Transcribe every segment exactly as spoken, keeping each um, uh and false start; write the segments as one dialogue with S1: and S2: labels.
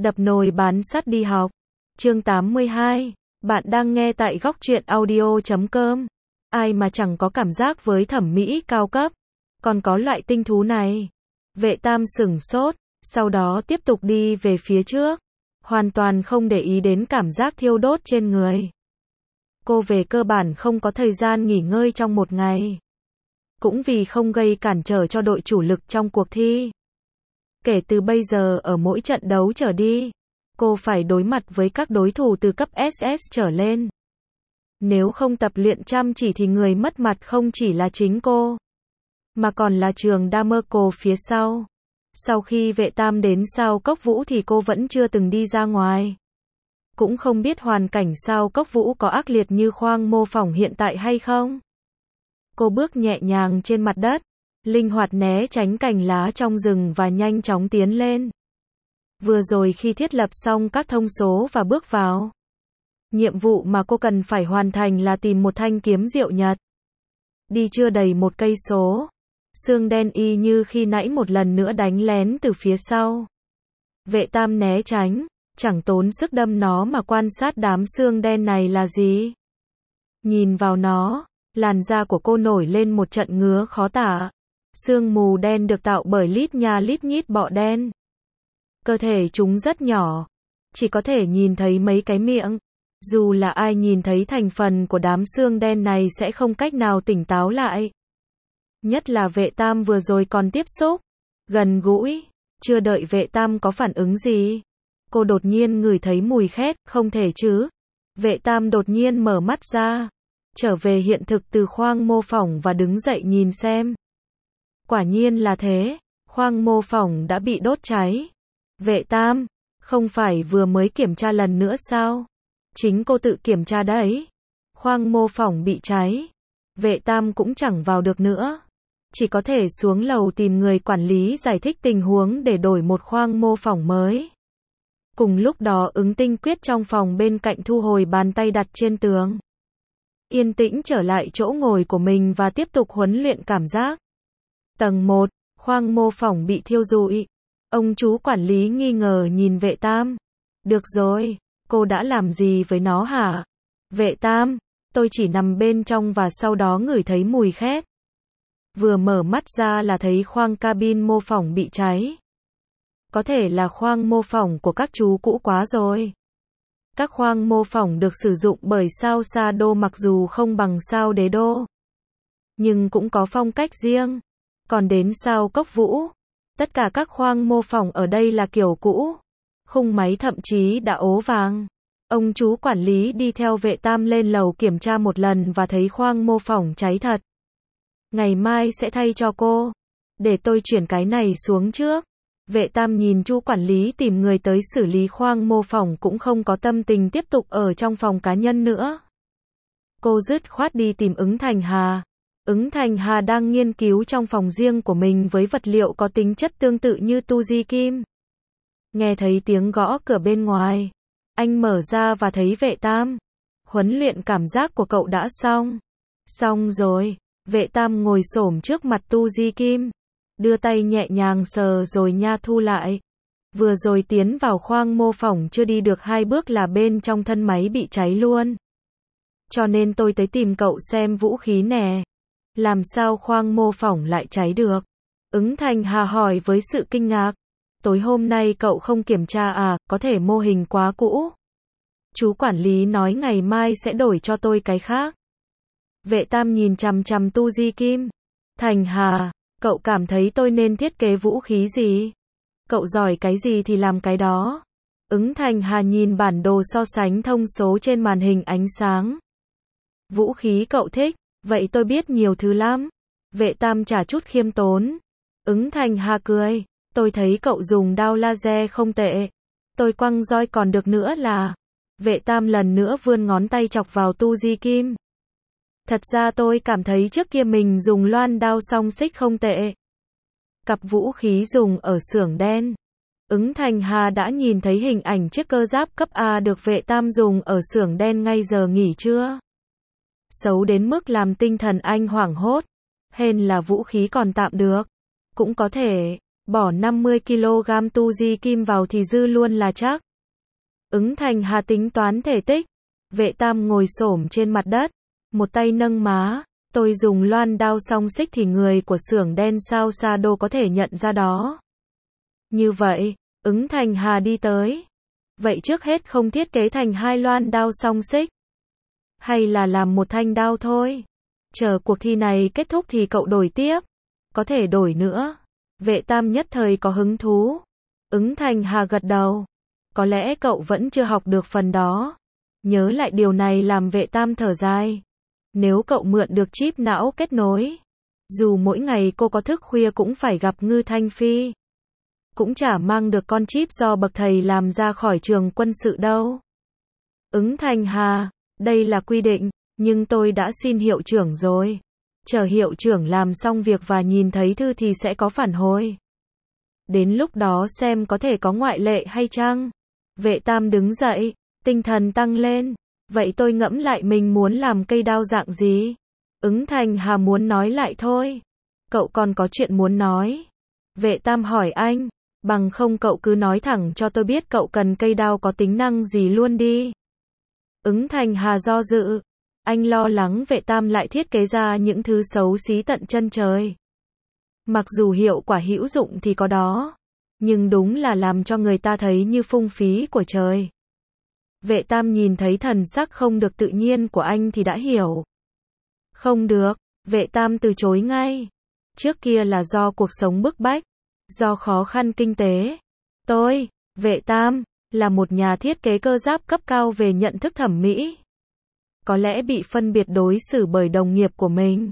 S1: Đập nồi bán sắt đi học. Chương tám mươi hai. Bạn đang nghe tại góc truyện audio chấm com. Ai mà chẳng có cảm giác với thẩm mỹ cao cấp. Còn có loại tinh thú này. Vệ Tam sửng sốt, sau đó tiếp tục đi về phía trước. Hoàn toàn không để ý đến cảm giác thiêu đốt trên người. Cô về cơ bản không có thời gian nghỉ ngơi trong một ngày. Cũng vì không gây cản trở cho đội chủ lực trong cuộc thi. Kể từ bây giờ ở mỗi trận đấu trở đi, cô phải đối mặt với các đối thủ từ cấp ét ét trở lên. Nếu không tập luyện chăm chỉ thì người mất mặt không chỉ là chính cô, mà còn là trường Damerco phía sau. Sau khi Vệ Tam đến Sao Cốc Vũ thì cô vẫn chưa từng đi ra ngoài. Cũng không biết hoàn cảnh Sao Cốc Vũ có ác liệt như khoang mô phỏng hiện tại hay không. Cô bước nhẹ nhàng trên mặt đất, linh hoạt né tránh cành lá trong rừng và nhanh chóng tiến lên. Vừa rồi khi thiết lập xong các thông số và bước vào, nhiệm vụ mà cô cần phải hoàn thành là tìm một thanh kiếm diệu nhật. Đi chưa đầy một cây số, xương đen y như khi nãy một lần nữa đánh lén từ phía sau. Vệ Tam né tránh, chẳng tốn sức đâm nó mà quan sát đám xương đen này là gì. Nhìn vào nó, làn da của cô nổi lên một trận ngứa khó tả. Sương mù đen được tạo bởi lít nha lít nhít bọ đen. Cơ thể chúng rất nhỏ, chỉ có thể nhìn thấy mấy cái miệng. Dù là ai nhìn thấy thành phần của đám xương đen này sẽ không cách nào tỉnh táo lại. Nhất là Vệ Tam vừa rồi còn tiếp xúc gần gũi, chưa đợi Vệ Tam có phản ứng gì, cô đột nhiên ngửi thấy mùi khét, không thể chứ. Vệ Tam đột nhiên mở mắt ra, trở về hiện thực từ khoang mô phỏng và đứng dậy nhìn xem. Quả nhiên là thế, khoang mô phỏng đã bị đốt cháy. Vệ Tam, không phải vừa mới kiểm tra lần nữa sao? Chính cô tự kiểm tra đấy. Khoang mô phỏng bị cháy. Vệ Tam cũng chẳng vào được nữa. Chỉ có thể xuống lầu tìm người quản lý giải thích tình huống để đổi một khoang mô phỏng mới. Cùng lúc đó Ứng Tinh Quyết trong phòng bên cạnh thu hồi bàn tay đặt trên tường. Yên tĩnh trở lại chỗ ngồi của mình và tiếp tục huấn luyện cảm giác. Tầng một, khoang mô phỏng bị thiêu rụi. Ông chú quản lý nghi ngờ nhìn Vệ Tam. Được rồi, cô đã làm gì với nó hả? Vệ Tam, tôi chỉ nằm bên trong và sau đó ngửi thấy mùi khét. Vừa mở mắt ra là thấy khoang cabin mô phỏng bị cháy. Có thể là khoang mô phỏng của các chú cũ quá rồi. Các khoang mô phỏng được sử dụng bởi sao Sa Đô mặc dù không bằng sao Đế Đô, nhưng cũng có phong cách riêng. Còn đến Sao Cốc Vũ, tất cả các khoang mô phỏng ở đây là kiểu cũ. Khung máy thậm chí đã ố vàng. Ông chú quản lý đi theo Vệ Tam lên lầu kiểm tra một lần và thấy khoang mô phỏng cháy thật. Ngày mai sẽ thay cho cô. Để tôi chuyển cái này xuống trước. Vệ Tam nhìn chú quản lý tìm người tới xử lý khoang mô phỏng cũng không có tâm tình tiếp tục ở trong phòng cá nhân nữa. Cô dứt khoát đi tìm Ứng Thành Hà. Ứng Thành Hà đang nghiên cứu trong phòng riêng của mình với vật liệu có tính chất tương tự như tu di kim. Nghe thấy tiếng gõ cửa bên ngoài, anh mở ra và thấy Vệ Tam. Huấn luyện cảm giác của cậu đã xong. Xong rồi. Vệ Tam ngồi xổm trước mặt tu di kim, đưa tay nhẹ nhàng sờ rồi nha thu lại. Vừa rồi tiến vào khoang mô phỏng chưa đi được hai bước là bên trong thân máy bị cháy luôn. Cho nên tôi tới tìm cậu xem vũ khí nè. Làm sao khoang mô phỏng lại cháy được? Ứng Thành Hà hỏi với sự kinh ngạc. Tối hôm nay cậu không kiểm tra à, có thể mô hình quá cũ. Chú quản lý nói ngày mai sẽ đổi cho tôi cái khác. Vệ Tam nhìn chằm chằm tu di kim. Thành Hà, cậu cảm thấy tôi nên thiết kế vũ khí gì? Cậu giỏi cái gì thì làm cái đó. Ứng Thành Hà nhìn bản đồ so sánh thông số trên màn hình ánh sáng. Vũ khí cậu thích, vậy tôi biết nhiều thứ lắm. Vệ Tam trả chút khiêm tốn. Ứng Thành Hà cười, tôi thấy cậu dùng đao laser không tệ. Tôi quăng roi còn được nữa là. Vệ Tam lần nữa vươn ngón tay chọc vào tu di kim. Thật ra tôi cảm thấy trước kia mình dùng loan đao song xích không tệ. Cặp vũ khí dùng ở xưởng đen. Ứng Thành Hà đã nhìn thấy hình ảnh chiếc cơ giáp cấp A được Vệ Tam dùng ở xưởng đen ngay giờ nghỉ trưa. Xấu đến mức làm tinh thần anh hoảng hốt. Hên là vũ khí còn tạm được. Cũng có thể, Bỏ năm mươi ki lô gam tu di kim vào thì dư luôn là chắc. Ứng Thành Hà tính toán thể tích. Vệ Tam ngồi xổm trên mặt đất, một tay nâng má. Tôi dùng loan đao song xích thì người của xưởng đen sao Sa Đô có thể nhận ra đó. Như vậy, Ứng Thành Hà đi tới. Vậy trước hết không thiết kế thành hai loan đao song xích. Hay là làm một thanh đao thôi. Chờ cuộc thi này kết thúc thì cậu đổi tiếp. Có thể đổi nữa. Vệ Tam nhất thời có hứng thú. Ứng Thành Hà gật đầu. Có lẽ cậu vẫn chưa học được phần đó. Nhớ lại điều này làm Vệ Tam thở dài. Nếu cậu mượn được chip não kết nối, dù mỗi ngày cô có thức khuya cũng phải gặp Ngư Thanh Phi, cũng chả mang được con chip do bậc thầy làm ra khỏi trường quân sự đâu. Ứng Thành Hà, đây là quy định, nhưng tôi đã xin hiệu trưởng rồi. Chờ hiệu trưởng làm xong việc và nhìn thấy thư thì sẽ có phản hồi. Đến lúc đó xem có thể có ngoại lệ hay chăng. Vệ Tam đứng dậy, tinh thần tăng lên. Vậy tôi ngẫm lại mình muốn làm cây đao dạng gì? Ứng Thành Hà muốn nói lại thôi. Cậu còn có chuyện muốn nói. Vệ Tam hỏi anh. Bằng không cậu cứ nói thẳng cho tôi biết cậu cần cây đao có tính năng gì luôn đi. Ứng Thành Hà do dự. Anh lo lắng Vệ Tam lại thiết kế ra những thứ xấu xí tận chân trời. Mặc dù hiệu quả hữu dụng thì có đó, nhưng đúng là làm cho người ta thấy như phung phí của trời. Vệ Tam nhìn thấy thần sắc không được tự nhiên của anh thì đã hiểu. Không được, Vệ Tam từ chối ngay. Trước kia là do cuộc sống bức bách, do khó khăn kinh tế. Tôi, Vệ Tam, là một nhà thiết kế cơ giáp cấp cao về nhận thức thẩm mỹ. Có lẽ bị phân biệt đối xử bởi đồng nghiệp của mình.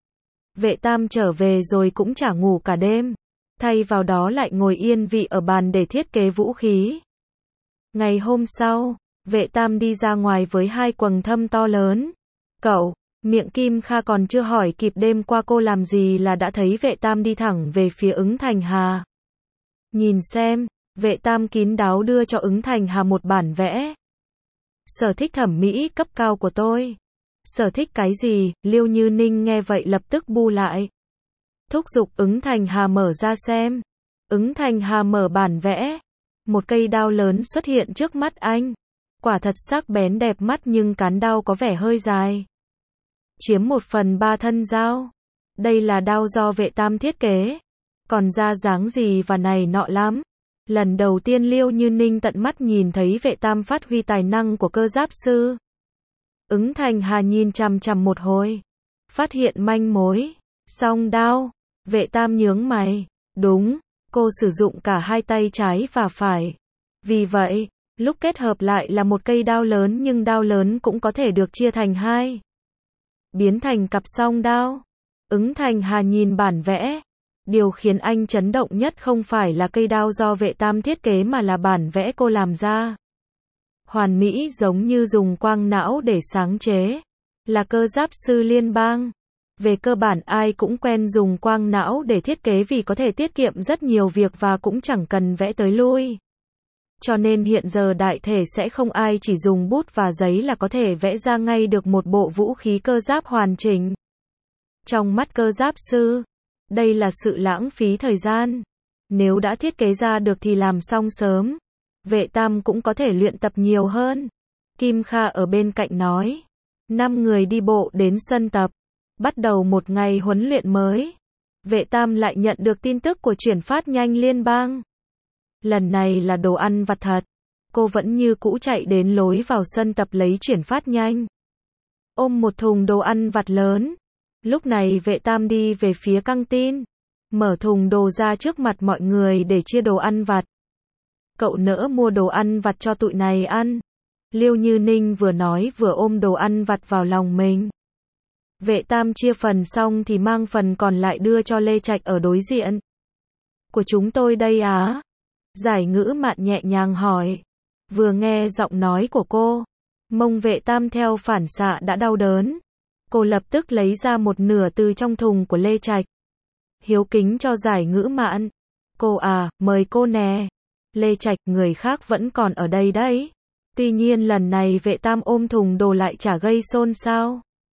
S1: Vệ Tam trở về rồi cũng chả ngủ cả đêm. Thay vào đó lại ngồi yên vị ở bàn để thiết kế vũ khí. Ngày hôm sau, Vệ Tam đi ra ngoài với hai quầng thâm to lớn. Cậu, miệng Kim Kha còn chưa hỏi kịp đêm qua cô làm gì là đã thấy Vệ Tam đi thẳng về phía Ứng Thành Hà. Nhìn xem, Vệ Tam kín đáo đưa cho Ứng Thành Hà một bản vẽ. Sở thích thẩm mỹ cấp cao của tôi. Sở thích cái gì? Liêu Như Ninh nghe vậy lập tức bu lại. Thúc giục Ứng Thành Hà mở ra xem. Ứng Thành Hà mở bản vẽ. Một cây đao lớn xuất hiện trước mắt anh. Quả thật sắc bén đẹp mắt nhưng cán đao có vẻ hơi dài. Chiếm một phần ba thân dao. Đây là đao do Vệ Tam thiết kế. Còn ra dáng gì và này nọ lắm. Lần đầu tiên Liêu Như Ninh tận mắt nhìn thấy Vệ Tam phát huy tài năng của cơ giáp sư. Ứng Thành Hà nhìn chằm chằm một hồi. Phát hiện manh mối. Song đao. Vệ Tam nhướng mày. Đúng, cô sử dụng cả hai tay trái và phải. Vì vậy, lúc kết hợp lại là một cây đao lớn nhưng đao lớn cũng có thể được chia thành hai. Biến thành cặp song đao. Ứng Thành Hà nhìn bản vẽ. Điều khiến anh chấn động nhất không phải là cây đao do Vệ Tam thiết kế mà là bản vẽ cô làm ra. Hoàn mỹ giống như dùng quang não để sáng chế. Là cơ giáp sư liên bang. Về cơ bản ai cũng quen dùng quang não để thiết kế vì có thể tiết kiệm rất nhiều việc và cũng chẳng cần vẽ tới lui. Cho nên hiện giờ đại thể sẽ không ai chỉ dùng bút và giấy là có thể vẽ ra ngay được một bộ vũ khí cơ giáp hoàn chỉnh. Trong mắt cơ giáp sư, đây là sự lãng phí thời gian. Nếu đã thiết kế ra được thì làm xong sớm. Vệ Tam cũng có thể luyện tập nhiều hơn. Kim Kha ở bên cạnh nói. Năm người đi bộ đến sân tập. Bắt đầu một ngày huấn luyện mới. Vệ Tam lại nhận được tin tức của chuyển phát nhanh liên bang. Lần này là đồ ăn vặt thật. Cô vẫn như cũ chạy đến lối vào sân tập lấy chuyển phát nhanh. Ôm một thùng đồ ăn vặt lớn. Lúc này Vệ Tam đi về phía căng tin. Mở thùng đồ ra trước mặt mọi người để chia đồ ăn vặt. Cậu nỡ mua đồ ăn vặt cho tụi này ăn. Liêu Như Ninh vừa nói vừa ôm đồ ăn vặt vào lòng mình. Vệ Tam chia phần xong thì mang phần còn lại đưa cho Lê Trạch ở đối diện. Của chúng tôi đây á? Giải Ngữ Mạn nhẹ nhàng hỏi. Vừa nghe giọng nói của cô, mông Vệ Tam theo phản xạ đã đau đớn. Cô lập tức lấy ra một nửa từ trong thùng của Lê Trạch. Hiếu kính cho Giải Ngữ Mạn. Cô à, mời cô nè. Lê Trạch, người khác vẫn còn ở đây đấy. Tuy nhiên lần này Vệ Tam ôm thùng đồ lại chả gây xôn xao.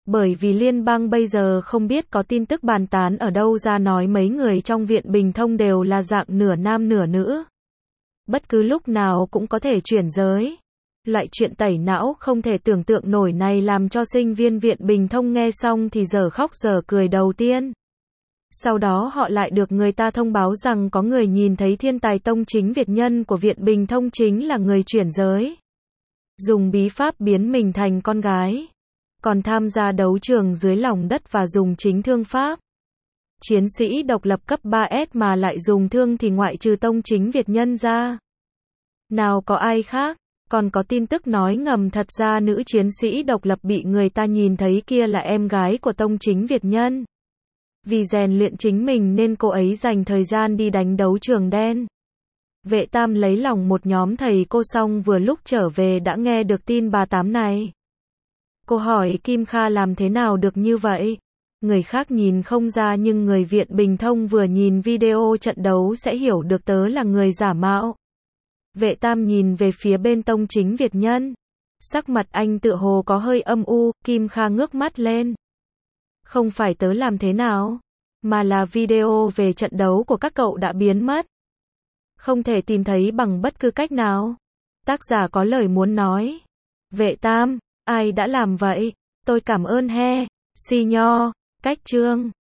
S1: Bởi vì liên bang bây giờ không biết có tin tức bàn tán ở đâu ra nói mấy người trong Viện Bình Thông đều là dạng nửa nam nửa nữ. Bất cứ lúc nào cũng có thể chuyển giới. Loại chuyện tẩy não không thể tưởng tượng nổi này làm cho sinh viên Viện Bình Thông nghe xong thì dở khóc dở cười đầu tiên. Sau đó họ lại được người ta thông báo rằng có người nhìn thấy thiên tài tông chính Việt nhân của Viện Bình Thông chính là người chuyển giới. Dùng bí pháp biến mình thành con gái. Còn tham gia đấu trường dưới lòng đất và dùng chính thương pháp. Chiến sĩ độc lập cấp ba S mà lại dùng thương thì ngoại trừ tông chính Việt nhân ra. Nào có ai khác, còn có tin tức nói ngầm thật ra nữ chiến sĩ độc lập bị người ta nhìn thấy kia là em gái của tông chính Việt nhân. Vì rèn luyện chính mình nên cô ấy dành thời gian đi đánh đấu trường đen. Vệ Tam lấy lòng một nhóm thầy cô xong vừa lúc trở về đã nghe được tin bà Tám này. Cô hỏi Kim Kha làm thế nào được như vậy? Người khác nhìn không ra nhưng người Viện Bình Thông vừa nhìn video trận đấu sẽ hiểu được tớ là người giả mạo. Vệ Tam nhìn về phía bên tông chính Việt nhân. Sắc mặt anh tựa hồ có hơi âm u, Kim Kha ngước mắt lên. Không phải tớ làm thế nào, mà là video về trận đấu của các cậu đã biến mất. Không thể tìm thấy bằng bất cứ cách nào. Tác giả có lời muốn nói. Vệ Tam, ai đã làm vậy? Tôi cảm ơn he. Si nho, cách chương.